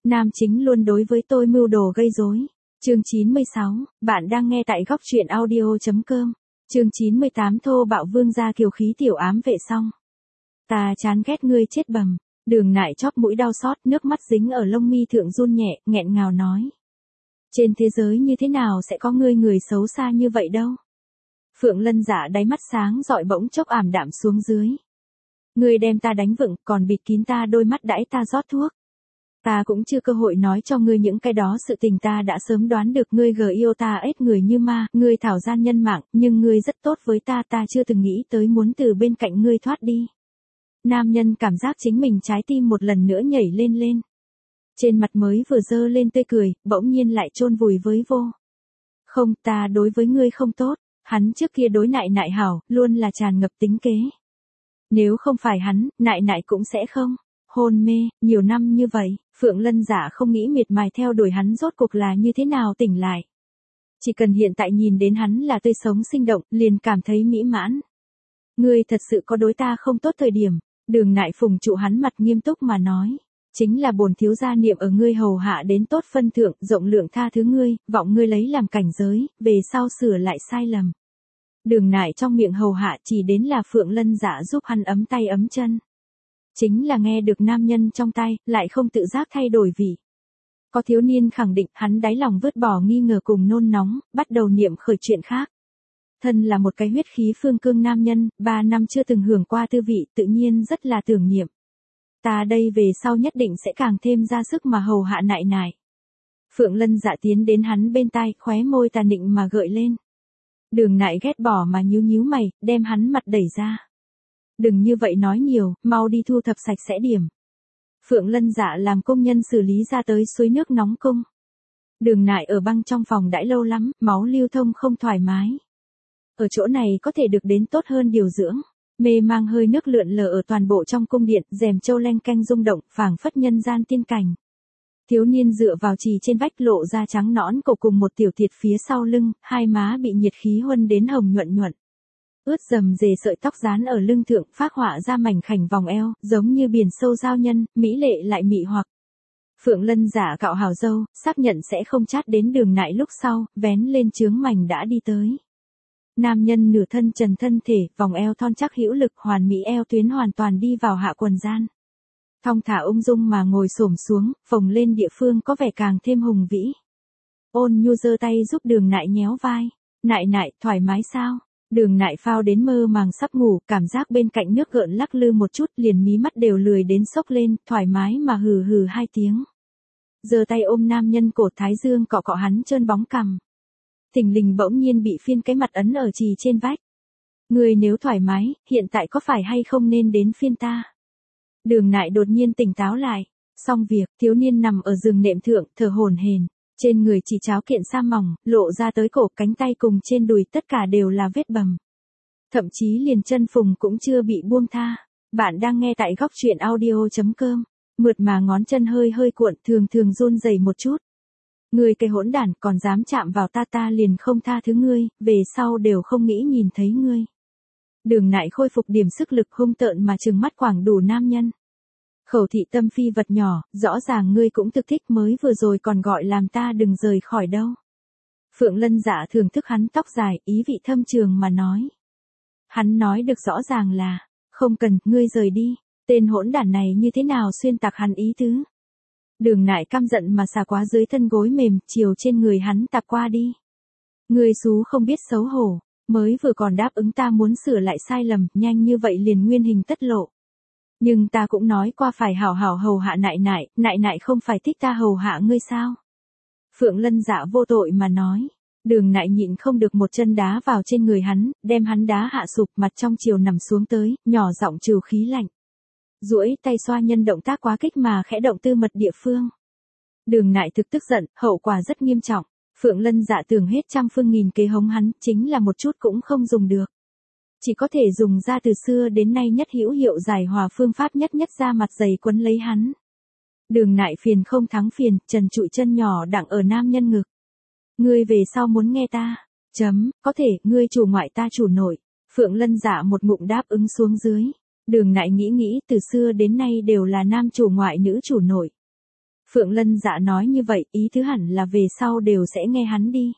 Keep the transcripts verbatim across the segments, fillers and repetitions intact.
Nam chính luôn đối với tôi mưu đồ gây rối. Chương chín mươi sáu, bạn đang nghe tại góc truyện audio chấm com. Chương chín mươi tám, thô bạo vương gia kiều khí tiểu ám vệ xong. Ta chán ghét ngươi chết bầm. Đường Nại chóp mũi đau xót, nước mắt dính ở lông mi thượng run nhẹ, nghẹn ngào nói. Trên thế giới như thế nào sẽ có ngươi người xấu xa như vậy đâu. Phượng Lân Dạ đáy mắt sáng dọi bỗng chốc ảm đạm xuống dưới. Ngươi đem ta đánh vựng, còn bịt kín ta đôi mắt đãi ta rót thuốc. Ta cũng chưa cơ hội nói cho ngươi những cái đó sự tình, ta đã sớm đoán được ngươi gờ yêu ta ết người như ma, ngươi thảo gian nhân mạng, nhưng ngươi rất tốt với ta, ta chưa từng nghĩ tới muốn từ bên cạnh ngươi thoát đi. Nam nhân cảm giác chính mình trái tim một lần nữa nhảy lên lên. Trên mặt mới vừa dơ lên tươi cười, bỗng nhiên lại chôn vùi với vô. Không, ta đối với ngươi không tốt, hắn trước kia đối Nại Nại hảo, luôn là tràn ngập tính kế. Nếu không phải hắn, Nại Nại cũng sẽ không. Hôn mê, nhiều năm như vậy, Phượng Lân Dạ không nghĩ miệt mài theo đuổi hắn rốt cuộc là như thế nào tỉnh lại. Chỉ cần hiện tại nhìn đến hắn là tươi sống sinh động, liền cảm thấy mỹ mãn. Ngươi thật sự có đối ta không tốt thời điểm, Đường Nại phùng trụ hắn mặt nghiêm túc mà nói. Chính là bổn thiếu gia niệm ở ngươi hầu hạ đến tốt phân thượng, rộng lượng tha thứ ngươi, vọng ngươi lấy làm cảnh giới, về sau sửa lại sai lầm. Đường Nại trong miệng hầu hạ chỉ đến là Phượng Lân Dạ giúp hắn ấm tay ấm chân. Chính là nghe được nam nhân trong tay, lại không tự giác thay đổi vị. Có thiếu niên khẳng định hắn đáy lòng vứt bỏ nghi ngờ cùng nôn nóng, bắt đầu niệm khởi chuyện khác. Thân là một cái huyết khí phương cương nam nhân, ba năm chưa từng hưởng qua tư vị, tự nhiên rất là tưởng niệm. Ta đây về sau nhất định sẽ càng thêm ra sức mà hầu hạ Nại Nại. Phượng Lân Dạ tiến đến hắn bên tai, khóe môi tà nịnh mà gợi lên. Đường Nại ghét bỏ mà nhíu nhíu mày, đem hắn mặt đẩy ra. Đừng như vậy nói nhiều, mau đi thu thập sạch sẽ điểm. Phượng Lân Dạ làm công nhân xử lý ra tới suối nước nóng cung. Đường Nại ở băng trong phòng đãi lâu lắm, máu lưu thông không thoải mái. Ở chỗ này có thể được đến tốt hơn điều dưỡng. Mê mang hơi nước lượn lờ ở toàn bộ trong cung điện, rèm châu leng canh rung động, phảng phất nhân gian tiên cảnh. Thiếu niên dựa vào trì trên vách lộ ra trắng nõn cổ cùng một tiểu thiệt phía sau lưng, hai má bị nhiệt khí huân đến hồng nhuận nhuận. Ướt dầm dề sợi tóc dán ở lưng thượng, phác họa ra mảnh khảnh vòng eo, giống như biển sâu giao nhân, mỹ lệ lại mị hoặc. Phượng Lân Dạ cạo hào râu, xác nhận sẽ không chát đến Đường Nại lúc sau, vén lên chướng mảnh đã đi tới. Nam nhân nửa thân trần thân thể, vòng eo thon chắc hữu lực, hoàn mỹ eo tuyến hoàn toàn đi vào hạ quần gian. Thong thả ung dung mà ngồi xổm xuống, phồng lên địa phương có vẻ càng thêm hùng vĩ. Ôn nhu giơ tay giúp Đường Nại nhéo vai. Nại Nại, thoải mái sao? Đường Nại phao đến mơ màng sắp ngủ, cảm giác bên cạnh nước gợn lắc lư một chút, liền mí mắt đều lười đến sốc lên, thoải mái mà hừ hừ hai tiếng. Giơ tay ôm nam nhân cổ, thái dương cọ cọ hắn trơn bóng cằm. Thình lình bỗng nhiên bị phiên cái mặt ấn ở trì trên vách. Người nếu thoải mái, hiện tại có phải hay không nên đến phiên ta? Đường Nại đột nhiên tỉnh táo lại. Xong việc, thiếu niên nằm ở giường nệm thượng, thở hổn hển. Trên người chỉ cháo kiện sa mỏng, lộ ra tới cổ, cánh tay cùng trên đùi tất cả đều là vết bầm. Thậm chí liền chân phùng cũng chưa bị buông tha. Bạn đang nghe tại góc truyện audio chấm com. Mượt mà ngón chân hơi hơi cuộn, thường thường run rẩy một chút. Ngươi cái hỗn đản, còn dám chạm vào ta, ta liền không tha thứ ngươi, về sau đều không nghĩ nhìn thấy ngươi. Đường Nại khôi phục điểm sức lực, hung tợn mà trừng mắt quảng đủ nam nhân. Khẩu thị tâm phi vật nhỏ, rõ ràng ngươi cũng thực thích, mới vừa rồi còn gọi làm ta đừng rời khỏi đâu. Phượng Lân Dạ thưởng thức hắn tóc dài, ý vị thâm trường mà nói. Hắn nói được rõ ràng là, không cần, ngươi rời đi, tên hỗn đản này như thế nào xuyên tạc hắn ý tứ. Đường Nại căm giận mà xà quá dưới thân gối mềm, chiều trên người hắn tạc qua đi. Ngươi xú không biết xấu hổ, mới vừa còn đáp ứng ta muốn sửa lại sai lầm, nhanh như vậy liền nguyên hình tất lộ. Nhưng ta cũng nói qua phải hảo hảo hầu hạ Nại Nại, Nại Nại không phải thích ta hầu hạ ngươi sao? Phượng Lân Dạ vô tội mà nói. Đường Nại nhịn không được một chân đá vào trên người hắn, đem hắn đá hạ sụp, mặt trong chiều nằm xuống tới, nhỏ giọng trừ khí lạnh. Duỗi tay xoa nhân động tác quá kích mà khẽ động tư mật địa phương. Đường Nại thực tức giận, hậu quả rất nghiêm trọng. Phượng Lân Dạ tưởng hết trăm phương nghìn kế hống hắn, chính là một chút cũng không dùng được. Chỉ có thể dùng ra từ xưa đến nay nhất hữu hiệu giải hòa phương pháp nhất nhất ra mặt dày quấn lấy hắn. Đường Nại phiền không thắng phiền, trần trụi chân nhỏ đặng ở nam nhân ngực. Ngươi về sau muốn nghe ta, chấm, có thể, ngươi chủ ngoại ta chủ nội. Phượng Lân Dạ một ngụm đáp ứng xuống dưới. Đường Nại nghĩ nghĩ, từ xưa đến nay đều là nam chủ ngoại nữ chủ nội. Phượng Lân Dạ nói như vậy, ý thứ hẳn là về sau đều sẽ nghe hắn đi.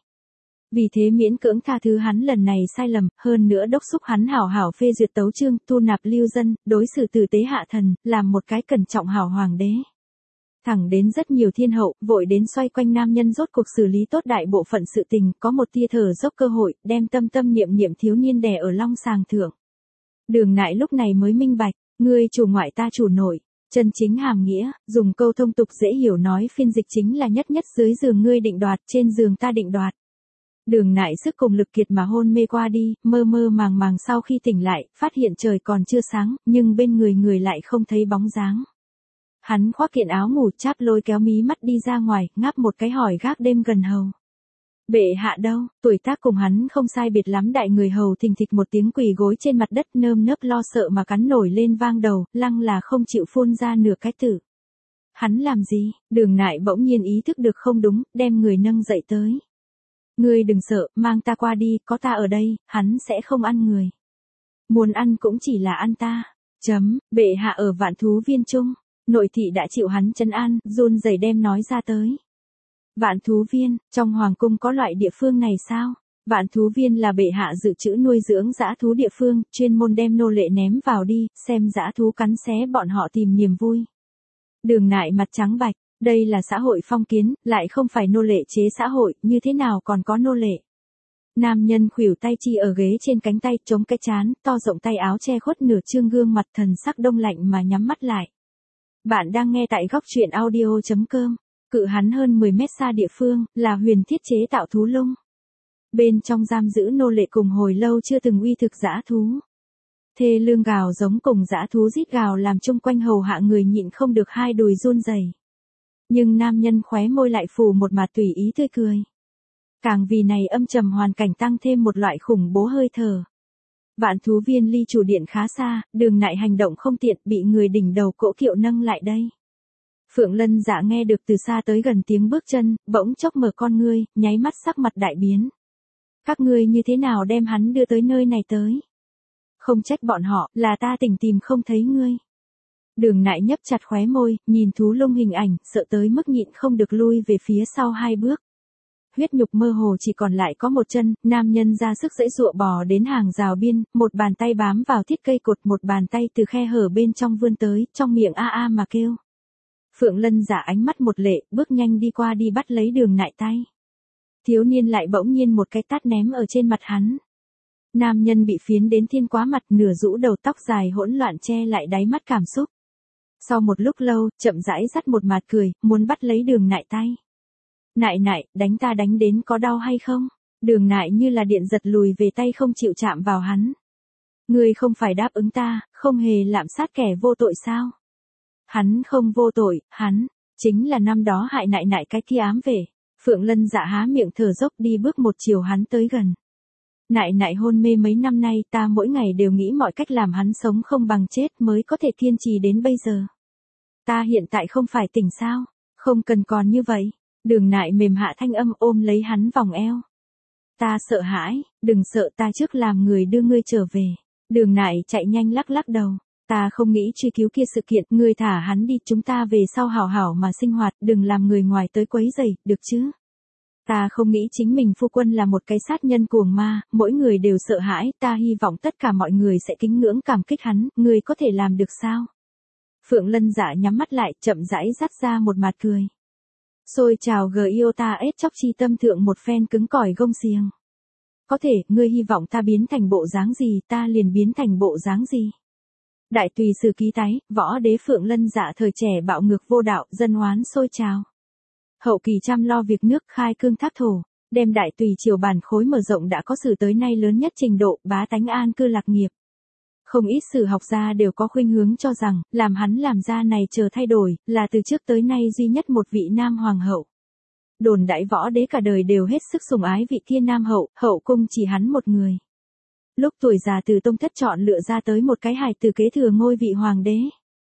Vì thế miễn cưỡng tha thứ hắn lần này sai lầm, hơn nữa đốc xúc hắn hảo hảo phê duyệt tấu chương, thu nạp lưu dân, đối xử tử tế hạ thần, làm một cái cẩn trọng hảo hoàng đế. Thẳng đến rất nhiều thiên hậu, vội đến xoay quanh nam nhân rốt cuộc xử lý tốt đại bộ phận sự tình, có một tia thở dốc cơ hội, đem tâm tâm niệm niệm thiếu niên đè ở long sàng thượng. Đường Nại lúc này mới minh bạch, ngươi chủ ngoại ta chủ nội, chân chính hàm nghĩa, dùng câu thông tục dễ hiểu nói phiên dịch chính là nhất nhất dưới giường ngươi định đoạt, trên giường ta định đoạt. Đường Nại sức cùng lực kiệt mà hôn mê qua đi, mơ mơ màng màng sau khi tỉnh lại, phát hiện trời còn chưa sáng, nhưng bên người người lại không thấy bóng dáng. Hắn khoác kiện áo ngủ cháp lôi kéo mí mắt đi ra ngoài, ngáp một cái hỏi gác đêm gần hầu. Bệ hạ đâu, tuổi tác cùng hắn không sai biệt lắm, đại người hầu thình thịch một tiếng quỳ gối trên mặt đất nơm nớp lo sợ mà cắn nổi lên vang đầu, lăng là không chịu phun ra nửa cái tử. Hắn làm gì? Đường Nại bỗng nhiên ý thức được không đúng, đem người nâng dậy tới. Ngươi đừng sợ, mang ta qua đi, có ta ở đây, hắn sẽ không ăn người. Muốn ăn cũng chỉ là ăn ta. Chấm, bệ hạ ở Vạn Thú Viên chung. Nội thị đã chịu hắn trấn an, run rẩy đem nói ra tới. Vạn Thú Viên, trong hoàng cung có loại địa phương này sao? Vạn Thú Viên là bệ hạ dự trữ nuôi dưỡng dã thú địa phương, chuyên môn đem nô lệ ném vào đi, xem dã thú cắn xé bọn họ tìm niềm vui. Đường Nại mặt trắng bạch, đây là xã hội phong kiến, lại không phải nô lệ chế xã hội, như thế nào còn có nô lệ. Nam nhân khuỷu tay chi ở ghế trên cánh tay, chống cái chán, to rộng tay áo che khuất nửa trương gương mặt, thần sắc đông lạnh mà nhắm mắt lại. Bạn đang nghe tại góc truyện audio chấm com. Cự hắn hơn mười mét xa địa phương, là huyền thiết chế tạo thú lung. Bên trong giam giữ nô lệ cùng hồi lâu chưa từng uy thực dã thú. Thê lương gào giống cùng dã thú rít gào làm chung quanh hầu hạ người nhịn không được hai đùi run rẩy. Nhưng nam nhân khóe môi lại phủ một mặt tùy ý tươi cười. Càng vì này âm trầm hoàn cảnh tăng thêm một loại khủng bố hơi thở. Vạn Thú Viên ly chủ điện khá xa, Đường Nại hành động không tiện, bị người đỉnh đầu cỗ kiệu nâng lại đây. Phượng Lân Dạ nghe được từ xa tới gần tiếng bước chân, bỗng chốc mở con ngươi, nháy mắt sắc mặt đại biến. Các ngươi như thế nào đem hắn đưa tới nơi này tới? Không trách bọn họ, là ta tỉnh tìm không thấy ngươi. Đường Nại nhấp chặt khóe môi, nhìn thú lung hình ảnh, sợ tới mức nhịn không được lui về phía sau hai bước. Huyết nhục mơ hồ chỉ còn lại có một chân, nam nhân ra sức giãy giụa bò đến hàng rào biên, một bàn tay bám vào thiết cây cột, một bàn tay từ khe hở bên trong vươn tới, trong miệng a a mà kêu. Phượng Lân Giả ánh mắt một lệ, bước nhanh đi qua đi bắt lấy Đường Nại tay. Thiếu niên lại bỗng nhiên một cái tát ném ở trên mặt hắn. Nam nhân bị phiến đến thiên quá mặt, nửa rũ đầu tóc dài hỗn loạn che lại đáy mắt cảm xúc. Sau một lúc lâu, chậm rãi dắt một mặt cười, muốn bắt lấy Đường Nại tay. Nại nại, đánh ta đánh đến có đau hay không? Đường Nại như là điện giật lùi về tay không chịu chạm vào hắn. Ngươi không phải đáp ứng ta, không hề lạm sát kẻ vô tội sao? Hắn không vô tội, hắn, chính là năm đó hại nại nại cái kia ám về. Phượng Lân Dạ há miệng thở dốc đi bước một chiều hắn tới gần. Nại nại hôn mê mấy năm nay, ta mỗi ngày đều nghĩ mọi cách làm hắn sống không bằng chết mới có thể kiên trì đến bây giờ. Ta hiện tại không phải tỉnh sao, không cần còn như vậy. Đường Nại mềm hạ thanh âm ôm lấy hắn vòng eo. Ta sợ hãi, đừng sợ, ta trước làm người đưa ngươi trở về. Đường Nại chạy nhanh lắc lắc đầu. Ta không nghĩ truy cứu kia sự kiện, ngươi thả hắn đi, chúng ta về sau hảo hảo mà sinh hoạt, đừng làm người ngoài tới quấy rầy, được chứ? Ta không nghĩ chính mình phu quân là một cái sát nhân cuồng ma, mỗi người đều sợ hãi, ta hy vọng tất cả mọi người sẽ kính ngưỡng cảm kích hắn, ngươi có thể làm được sao? Phượng Lân Dạ nhắm mắt lại, chậm rãi dắt ra một mặt cười. Xôi chào gờ yêu ta ết chóc chi tâm thượng một phen cứng cỏi gông xiềng. Có thể, ngươi hy vọng ta biến thành bộ dáng gì, ta liền biến thành bộ dáng gì. Đại tùy sử ký tái, võ đế Phượng Lân Dạ thời trẻ bạo ngược vô đạo, dân oán sôi trào. Hậu kỳ chăm lo việc nước, khai cương thác thổ, đem đại tùy triều bản khối mở rộng đã có sử tới nay lớn nhất trình độ, bá tánh an cư lạc nghiệp. Không ít sử học gia đều có khuynh hướng cho rằng, làm hắn làm ra này chờ thay đổi, là từ trước tới nay duy nhất một vị nam hoàng hậu. Đồn đãi võ đế cả đời đều hết sức sủng ái vị kia nam hậu, hậu cung chỉ hắn một người. Lúc tuổi già từ tông thất chọn lựa ra tới một cái hài từ kế thừa ngôi vị hoàng đế.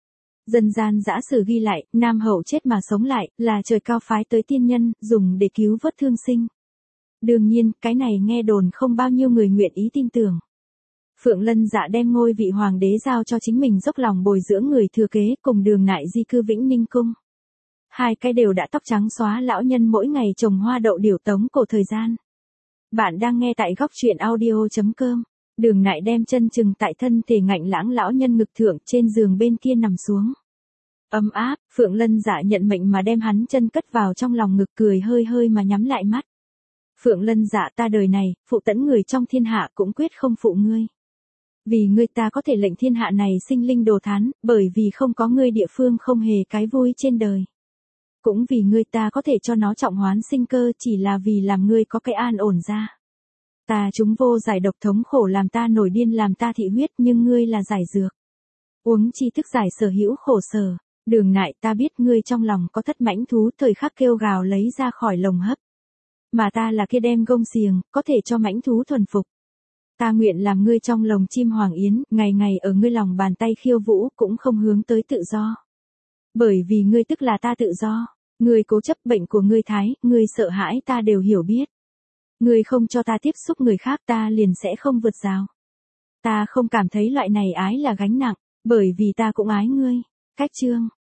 Dân gian giã sử ghi lại, nam hậu chết mà sống lại, là trời cao phái tới tiên nhân, dùng để cứu vớt thương sinh. Đương nhiên, cái này nghe đồn không bao nhiêu người nguyện ý tin tưởng. Phượng Lân Dạ đem ngôi vị hoàng đế giao cho chính mình dốc lòng bồi dưỡng người thừa kế cùng Đường Nại di cư Vĩnh Ninh cung. Hai cái đều đã tóc trắng xóa lão nhân mỗi ngày trồng hoa đậu điểu tống cổ thời gian. Bạn đang nghe tại góc truyện audio.com. Đường Nại đem chân chừng tại thân thể ngạnh lãng lão nhân ngực thượng trên giường bên kia nằm xuống. Ấm áp, Phượng Lân Dạ nhận mệnh mà đem hắn chân cất vào trong lòng ngực, cười hơi hơi mà nhắm lại mắt. Phượng Lân Dạ, ta đời này, phụ tẫn người trong thiên hạ cũng quyết không phụ ngươi. Vì ngươi ta có thể lệnh thiên hạ này sinh linh đồ thán, bởi vì không có ngươi địa phương không hề cái vui trên đời. Cũng vì ngươi ta có thể cho nó trọng hoán sinh cơ, chỉ là vì làm ngươi có cái an ổn ra. Ta chúng vô giải độc thống khổ làm ta nổi điên làm ta thị huyết, nhưng ngươi là giải dược. Uống chi thức giải sở hữu khổ sở. Đường Nại, ta biết ngươi trong lòng có thất mãnh thú thời khắc kêu gào lấy ra khỏi lồng hấp. Mà ta là kia đem gông xiềng, có thể cho mãnh thú thuần phục. Ta nguyện làm ngươi trong lồng chim hoàng yến, ngày ngày ở ngươi lòng bàn tay khiêu vũ, cũng không hướng tới tự do. Bởi vì ngươi tức là ta tự do. Ngươi cố chấp bệnh của ngươi thái, ngươi sợ hãi ta đều hiểu biết. Ngươi không cho ta tiếp xúc người khác, ta liền sẽ không vượt rào. Ta không cảm thấy loại này ái là gánh nặng, bởi vì ta cũng ái ngươi. Cách chương.